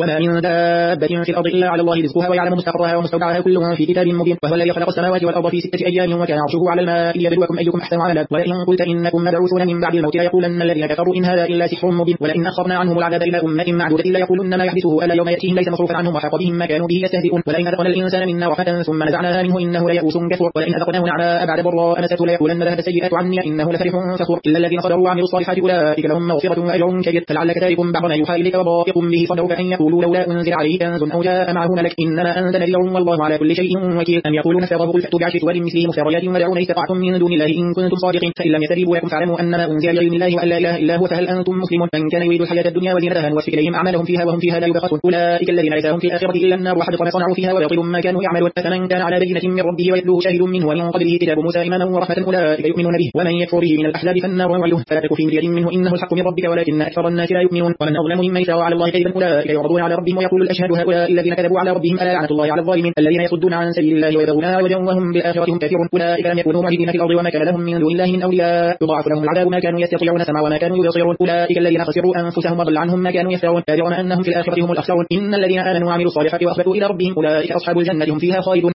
وما من دابة في الأرض إلا على الله رزقها ويعلم مستقرها ومستودعها كل في كتاب مبين وهو الذي خلق السماوات والأرض في 6 أيام وكان عرشه على الماء ليبلوكم أيكم أحسن عملا ولئن قلت إنكم مبعوثون من بعد الموت ليقولن الذين كفروا إن هذا إلا سحر مبين ولئن أخرنا عنهم العذاب إلى أمة معدودة ليقولن ما يحبسه ألا يوم يأتيهم ليس مصروفا عنهم وحاق بهم ما كانوا به يستهزئون ولئن أذقنا الإنسان منا رحمة ثم نزعناها منه إنه ليئوس كفور ولئن أذقناه نعماء بعد ضراء مسته ليقولن ذهب السيئات عني إنه لفرح فخور إلا الذين صبروا وعملوا الصالحات أولئك لهم مغفرة وأجر كبير فلعلك تارك بعض ما يوحى إليك وضائق به صدرك أن يقولوا لولا أنزل عليه كنز أو جاء معه ملك إنما أنت نذير والله على كل شيء وكيل أم يقولون افتراه قل فأتوا بعشر سور مثله مفتريات ودعوا من استطعتم من دون الله إن كنتم صادقين فإن لم يستجيبوا لكم فاعلموا أنما أنزل بعلم الله وأن لا إله إلا هو فهل أنتم مسلمون من كان يريد الحياة الدنيا وزينتها نوفي إليهم أعمالهم فيها وهم فيها لا يبخسون أولئك الذين ليس لهم في الآخرة إلا النار وحبط ما صنعوا فيها وباطل ما كانوا يعملون فمن كان على بينة من ربه ويتلوه شاهد منه ومن قبله كتاب موسى إماما ورحمة أولئك يؤمنون به ومن يكفر به من الأحزاب فالنار موعده فلا تك في مرية منه إنه الحق من ربك ولكن أكثر الناس لا يؤمنون ومن أظلم ممن يفترى على الله كذبا أولئك يعرضون على ربهم ويقول الأشهاد هؤلاء الذين كذبوا على ربهم ألا لعنة الله على الظالمين الذين يصدون عن سبيل الله ويبغونها عوجا وهم بالآخرة هم كافرون أولئك لم يكونوا معجزين في الأرض وما كان لهم من دون الله من أولياء يضاعف لهم العذاب ما كانوا يستطيعون سمع وما كانوا يبصرون أولئك الذين خسروا أنفسهم وضل عنهم ما كانوا يفترون لا جرم أنهم في الآخرة هم الأخسرون إن الذين آمنوا وعملوا الصالحات وأخبتوا إلى ربهم أولئك أصحاب الجنة هم فيها خالدون